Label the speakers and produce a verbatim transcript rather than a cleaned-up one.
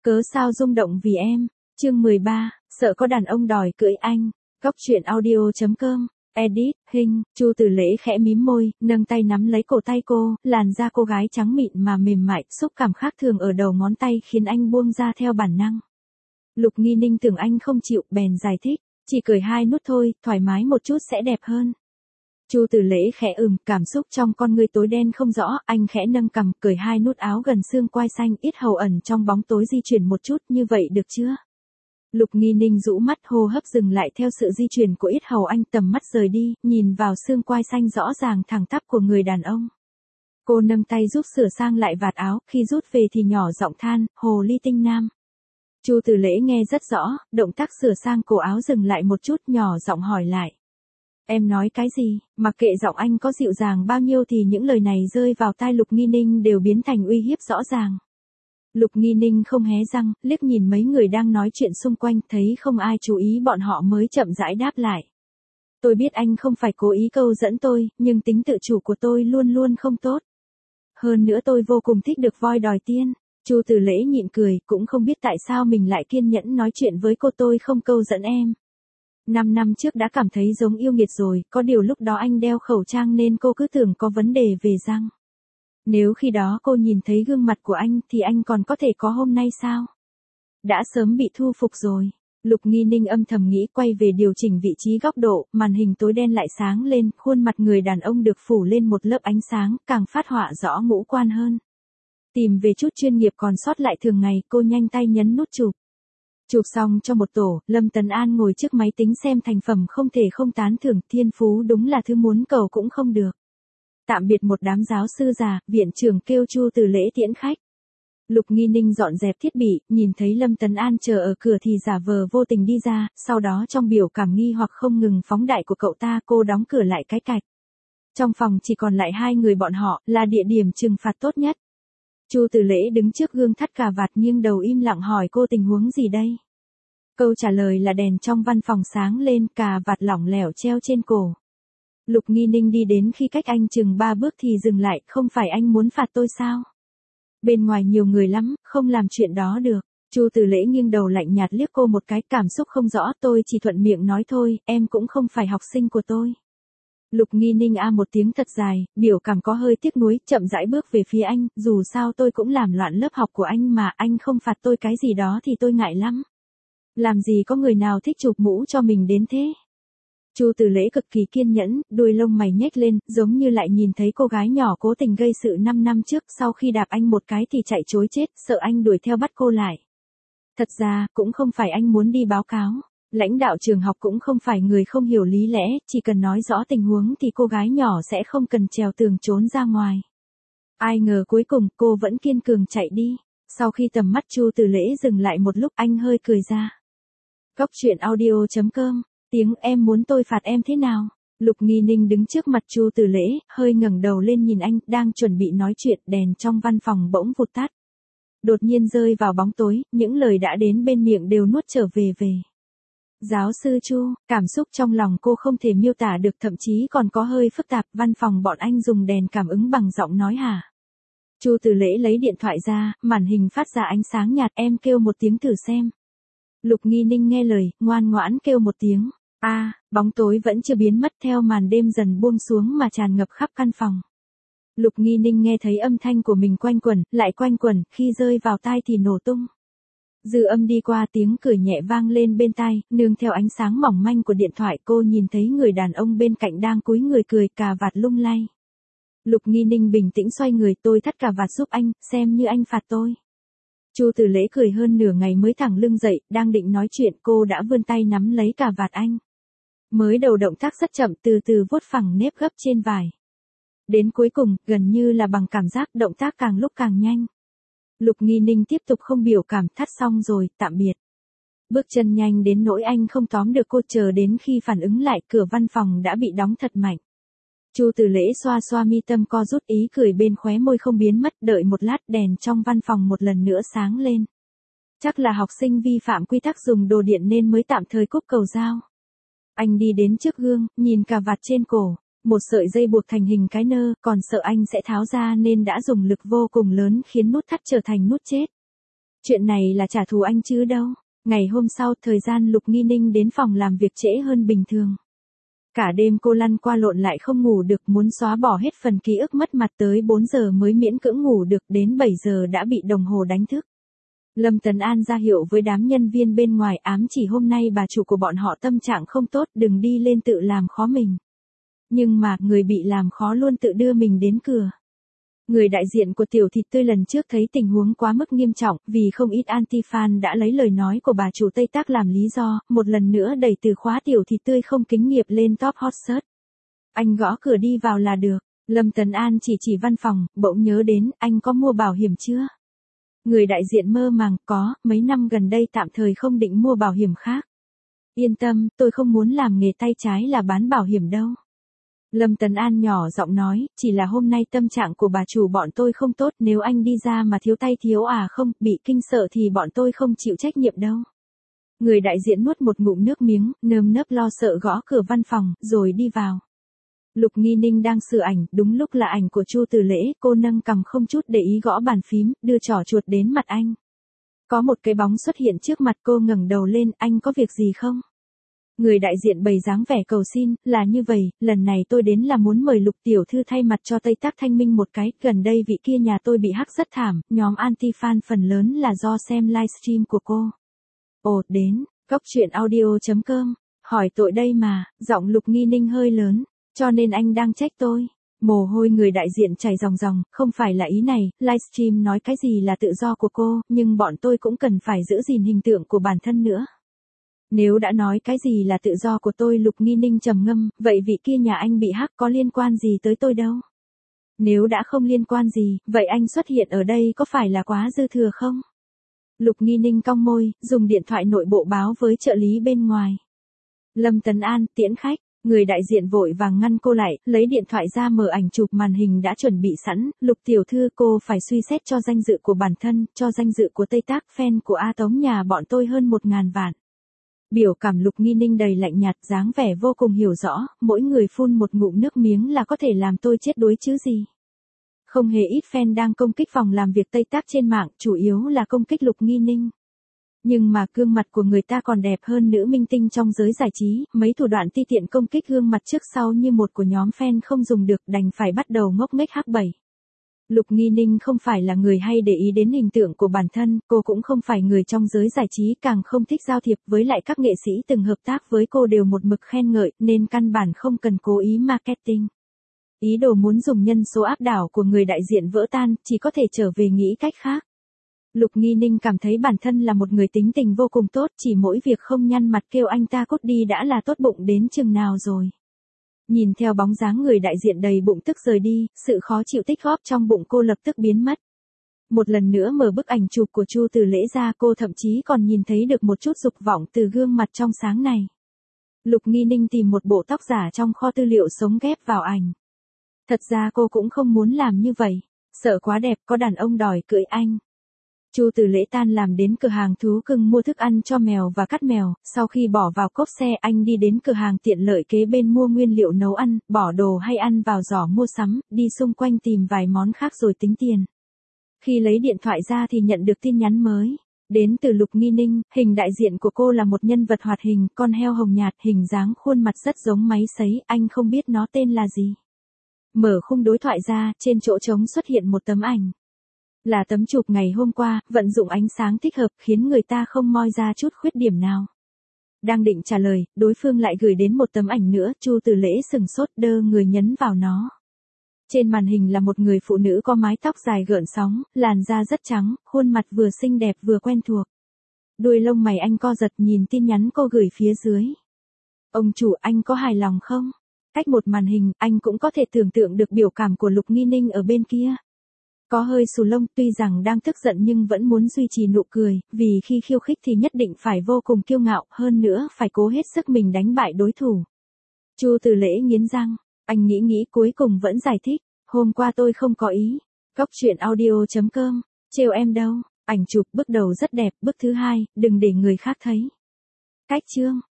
Speaker 1: Cớ sao rung động vì em. Chương mười ba, sợ có đàn ông đòi cưỡi anh. Góc truyện audio chấm com. Edit, hình, Chu Tử Lễ khẽ mím môi, nâng tay nắm lấy cổ tay cô, làn da cô gái trắng mịn mà mềm mại, xúc cảm khác thường ở đầu ngón tay khiến anh buông ra theo bản năng. Lục Nghi Ninh tưởng anh không chịu, bèn giải thích, chỉ cởi hai nút thôi, thoải mái một chút sẽ đẹp hơn. Chu Tử Lễ khẽ ừm, cảm xúc trong con ngươi tối đen không rõ, anh khẽ nâng cằm, cởi hai nút áo gần xương quai xanh, ít hầu ẩn trong bóng tối di chuyển một chút, như vậy được chưa? Lục Nghi Ninh rũ mắt, hô hấp dừng lại theo sự di chuyển của ít hầu anh, tầm mắt rời đi, nhìn vào xương quai xanh rõ ràng thẳng tắp của người đàn ông. Cô nâng tay giúp sửa sang lại vạt áo, khi rút về thì nhỏ giọng than, hồ ly tinh nam. Chu Tử Lễ nghe rất rõ, động tác sửa sang cổ áo dừng lại một chút, nhỏ giọng hỏi lại. Em nói cái gì? Mặc kệ giọng anh có dịu dàng bao nhiêu thì những lời này rơi vào tai Lục Nghi Ninh đều biến thành uy hiếp rõ ràng. Lục Nghi Ninh không hé răng, liếc nhìn mấy người đang nói chuyện xung quanh, thấy không ai chú ý bọn họ mới chậm rãi đáp lại. Tôi biết anh không phải cố ý câu dẫn tôi, nhưng tính tự chủ của tôi luôn luôn không tốt. Hơn nữa tôi vô cùng thích được voi đòi tiên. Chu Tử Lễ nhịn cười, cũng không biết tại sao mình lại kiên nhẫn nói chuyện với cô, tôi không câu dẫn em. Năm năm trước đã cảm thấy giống yêu nghiệt rồi, có điều lúc đó anh đeo khẩu trang nên cô cứ tưởng có vấn đề về răng. Nếu khi đó cô nhìn thấy gương mặt của anh thì anh còn có thể có hôm nay sao? Đã sớm bị thu phục rồi. Lục Nghi Ninh âm thầm nghĩ, quay về điều chỉnh vị trí góc độ, màn hình tối đen lại sáng lên, khuôn mặt người đàn ông được phủ lên một lớp ánh sáng, càng phát họa rõ ngũ quan hơn. Tìm về chút chuyên nghiệp còn sót lại thường ngày, cô nhanh tay nhấn nút chụp. Chụp xong cho một tổ, Lâm Tấn An ngồi trước máy tính xem thành phẩm không thể không tán thưởng, thiên phú đúng là thứ muốn cầu cũng không được. Tạm biệt một đám giáo sư già, viện trưởng kêu Chu Tử Lễ tiễn khách. Lục Nghi Ninh dọn dẹp thiết bị, nhìn thấy Lâm Tấn An chờ ở cửa thì giả vờ vô tình đi ra, sau đó trong biểu cảm nghi hoặc không ngừng phóng đại của cậu ta, cô đóng cửa lại cái cạch. Trong phòng chỉ còn lại hai người bọn họ, là địa điểm trừng phạt tốt nhất. Chu Tử Lễ đứng trước gương thắt cà vạt nghiêng đầu im lặng hỏi cô tình huống gì đây? Câu trả lời là đèn trong văn phòng sáng lên, cà vạt lỏng lẻo treo trên cổ. Lục Nghi Ninh đi đến khi cách anh chừng ba bước thì dừng lại, không phải anh muốn phạt tôi sao? Bên ngoài nhiều người lắm, không làm chuyện đó được. Chu Tử Lễ nghiêng đầu lạnh nhạt liếc cô một cái, cảm xúc không rõ, tôi chỉ thuận miệng nói thôi, em cũng không phải học sinh của tôi. Lục Nghi Ninh a một tiếng thật dài, biểu cảm có hơi tiếc nuối, chậm rãi bước về phía anh, dù sao tôi cũng làm loạn lớp học của anh mà, anh không phạt tôi cái gì đó thì tôi ngại lắm. Làm gì có người nào thích chụp mũ cho mình đến thế? Chu Tử Lễ cực kỳ kiên nhẫn, đuôi lông mày nhếch lên, giống như lại nhìn thấy cô gái nhỏ cố tình gây sự năm năm trước, sau khi đạp anh một cái thì chạy trối chết, sợ anh đuổi theo bắt cô lại. Thật ra, cũng không phải anh muốn đi báo cáo. Lãnh đạo trường học cũng không phải người không hiểu lý lẽ, chỉ cần nói rõ tình huống thì cô gái nhỏ sẽ không cần trèo tường trốn ra ngoài. Ai ngờ cuối cùng cô vẫn kiên cường chạy đi. Sau khi tầm mắt Chu Tử Lễ dừng lại một lúc, anh hơi cười ra. Góc truyện audio chấm com. Tiếng em muốn tôi phạt em thế nào? Lục Nghi Ninh đứng trước mặt Chu Tử Lễ, hơi ngẩng đầu lên nhìn anh, đang chuẩn bị nói chuyện, đèn trong văn phòng bỗng vụt tắt. Đột nhiên rơi vào bóng tối, những lời đã đến bên miệng đều nuốt trở về về. Giáo sư Chu, cảm xúc trong lòng cô không thể miêu tả được, thậm chí còn có hơi phức tạp, văn phòng bọn anh dùng đèn cảm ứng bằng giọng nói hả? Chu Tử Lễ lấy điện thoại ra, màn hình phát ra ánh sáng nhạt, em kêu một tiếng thử xem. Lục Nghi Ninh nghe lời, ngoan ngoãn kêu một tiếng. A, à, bóng tối vẫn chưa biến mất, theo màn đêm dần buông xuống mà tràn ngập khắp căn phòng. Lục Nghi Ninh nghe thấy âm thanh của mình quanh quẩn, lại quanh quẩn, khi rơi vào tai thì nổ tung. Dư âm đi qua, tiếng cười nhẹ vang lên bên tai, nương theo ánh sáng mỏng manh của điện thoại, cô nhìn thấy người đàn ông bên cạnh đang cúi người cười, cà vạt lung lay. Lục Nghi Ninh bình tĩnh xoay người, tôi thắt cà vạt giúp anh, xem như anh phạt tôi. Chu Tử Lễ cười hơn nửa ngày mới thẳng lưng dậy, đang định nói chuyện cô đã vươn tay nắm lấy cà vạt anh. Mới đầu động tác rất chậm, từ từ vuốt phẳng nếp gấp trên vải. Đến cuối cùng, gần như là bằng cảm giác, động tác càng lúc càng nhanh. Lục Nghi Ninh tiếp tục không biểu cảm, thắt xong rồi, tạm biệt. Bước chân nhanh đến nỗi anh không tóm được cô, chờ đến khi phản ứng lại, cửa văn phòng đã bị đóng thật mạnh. Chu Tử Lễ xoa xoa mi tâm, co rút, ý cười bên khóe môi không biến mất, đợi một lát, đèn trong văn phòng một lần nữa sáng lên. Chắc là học sinh vi phạm quy tắc dùng đồ điện nên mới tạm thời cúp cầu dao. Anh đi đến trước gương, nhìn cà vạt trên cổ, một sợi dây buộc thành hình cái nơ, còn sợ anh sẽ tháo ra nên đã dùng lực vô cùng lớn khiến nút thắt trở thành nút chết. Chuyện này là trả thù anh chứ đâu. Ngày hôm sau, thời gian Lục Nghi Ninh đến phòng làm việc trễ hơn bình thường. Cả đêm cô lăn qua lộn lại không ngủ được, muốn xóa bỏ hết phần ký ức mất mặt, tới bốn giờ mới miễn cưỡng ngủ được, đến bảy giờ đã bị đồng hồ đánh thức. Lâm Tấn An ra hiệu với đám nhân viên bên ngoài, ám chỉ hôm nay bà chủ của bọn họ tâm trạng không tốt, đừng đi lên tự làm khó mình. Nhưng mà, người bị làm khó luôn tự đưa mình đến cửa. Người đại diện của tiểu thịt tươi lần trước thấy tình huống quá mức nghiêm trọng, vì không ít anti-fan đã lấy lời nói của bà chủ Tây Tác làm lý do, một lần nữa đẩy từ khóa tiểu thịt tươi không kính nghiệp lên top hot search. Anh gõ cửa đi vào là được. Lâm Tấn An chỉ chỉ văn phòng, bỗng nhớ đến, anh có mua bảo hiểm chưa? Người đại diện mơ màng, có, mấy năm gần đây tạm thời không định mua bảo hiểm khác. Yên tâm, tôi không muốn làm nghề tay trái là bán bảo hiểm đâu. Lâm Tấn An nhỏ giọng nói, chỉ là hôm nay tâm trạng của bà chủ bọn tôi không tốt, nếu anh đi ra mà thiếu tay thiếu à không, bị kinh sợ thì bọn tôi không chịu trách nhiệm đâu. Người đại diện nuốt một ngụm nước miếng, nơm nớp lo sợ gõ cửa văn phòng, rồi đi vào. Lục Nghi Ninh đang sửa ảnh, đúng lúc là ảnh của Chu Từ Lễ, cô nâng cằm không chút để ý gõ bàn phím, đưa trỏ chuột đến mặt anh. Có một cái bóng xuất hiện trước mặt cô, ngẩng đầu lên, anh có việc gì không? Người đại diện bày dáng vẻ cầu xin, là như vậy, lần này tôi đến là muốn mời Lục tiểu thư thay mặt cho Tây Tác thanh minh một cái, gần đây vị kia nhà tôi bị hack rất thảm, nhóm anti-fan phần lớn là do xem livestream của cô. Ồ, đến, góc truyện audio chấm com, hỏi tội đây mà, giọng Lục Nghi Ninh hơi lớn, cho nên anh đang trách tôi. Mồ hôi người đại diện chảy ròng ròng, không phải là ý này, livestream nói cái gì là tự do của cô, nhưng bọn tôi cũng cần phải giữ gìn hình tượng của bản thân nữa. Nếu đã nói cái gì là tự do của tôi, Lục Nghi Ninh trầm ngâm, vậy vị kia nhà anh bị hack có liên quan gì tới tôi đâu? Nếu đã không liên quan gì, vậy anh xuất hiện ở đây có phải là quá dư thừa không? Lục Nghi Ninh cong môi, dùng điện thoại nội bộ báo với trợ lý bên ngoài. Lâm Tấn An, tiễn khách. Người đại diện vội vàng ngăn cô lại, lấy điện thoại ra mở ảnh chụp màn hình đã chuẩn bị sẵn, Lục tiểu thư cô phải suy xét cho danh dự của bản thân, cho danh dự của Tây Tác, fan của A Tống nhà bọn tôi hơn một ngàn vạn. Biểu cảm Lục Nghi Ninh đầy lạnh nhạt, dáng vẻ vô cùng hiểu rõ, mỗi người phun một ngụm nước miếng là có thể làm tôi chết đuối chứ gì. Không hề ít fan đang công kích phòng làm việc Tây Tác trên mạng, chủ yếu là công kích Lục Nghi Ninh. Nhưng mà gương mặt của người ta còn đẹp hơn nữ minh tinh trong giới giải trí, mấy thủ đoạn ti tiện công kích gương mặt trước sau như một của nhóm fan không dùng được, đành phải bắt đầu ngốc nghếch hắc bảy. Lục Nghi Ninh không phải là người hay để ý đến hình tượng của bản thân, cô cũng không phải người trong giới giải trí, càng không thích giao thiệp, với lại các nghệ sĩ từng hợp tác với cô đều một mực khen ngợi, nên căn bản không cần cố ý marketing. Ý đồ muốn dùng nhân số áp đảo của người đại diện vỡ tan, chỉ có thể trở về nghĩ cách khác. Lục Nghi Ninh cảm thấy bản thân là một người tính tình vô cùng tốt, chỉ mỗi việc không nhăn mặt kêu anh ta cút đi đã là tốt bụng đến chừng nào rồi. Nhìn theo bóng dáng người đại diện đầy bụng tức rời đi, sự khó chịu tích góp trong bụng cô lập tức biến mất. Một lần nữa mở bức ảnh chụp của Chu Từ Lễ ra, cô thậm chí còn nhìn thấy được một chút dục vọng từ gương mặt trong sáng này. Lục Nghi Ninh tìm một bộ tóc giả trong kho tư liệu sống ghép vào ảnh. Thật ra cô cũng không muốn làm như vậy, sợ quá đẹp có đàn ông đòi cưỡi anh. Chu Từ Lễ tan làm đến cửa hàng thú cưng mua thức ăn cho mèo và cắt mèo, sau khi bỏ vào cốp xe anh đi đến cửa hàng tiện lợi kế bên mua nguyên liệu nấu ăn, bỏ đồ hay ăn vào giỏ mua sắm, đi xung quanh tìm vài món khác rồi tính tiền. Khi lấy điện thoại ra thì nhận được tin nhắn mới. Đến từ Lục Nghi Ninh, hình đại diện của cô là một nhân vật hoạt hình, con heo hồng nhạt, hình dáng khuôn mặt rất giống máy sấy, anh không biết nó tên là gì. Mở khung đối thoại ra, trên chỗ trống xuất hiện một tấm ảnh. Là tấm chụp ngày hôm qua, vận dụng ánh sáng thích hợp khiến người ta không moi ra chút khuyết điểm nào. Đang định trả lời, đối phương lại gửi đến một tấm ảnh nữa, Chu Từ Lễ sừng sốt đơ người nhấn vào nó. Trên màn hình là một người phụ nữ có mái tóc dài gợn sóng, làn da rất trắng, khuôn mặt vừa xinh đẹp vừa quen thuộc. Đuôi lông mày anh co giật nhìn tin nhắn cô gửi phía dưới. Ông chủ, anh có hài lòng không? Cách một màn hình, anh cũng có thể tưởng tượng được biểu cảm của Lục Nghi Ninh ở bên kia. Có hơi xù lông, tuy rằng đang tức giận nhưng vẫn muốn duy trì nụ cười, vì khi khiêu khích thì nhất định phải vô cùng kiêu ngạo, hơn nữa phải cố hết sức mình đánh bại đối thủ. Chu Từ Lễ nghiến răng, anh nghĩ nghĩ cuối cùng vẫn giải thích, hôm qua tôi không có ý. Góc truyện audio chấm com, trêu em đâu, ảnh chụp bước đầu rất đẹp, bước thứ hai, đừng để người khác thấy. Cách chương.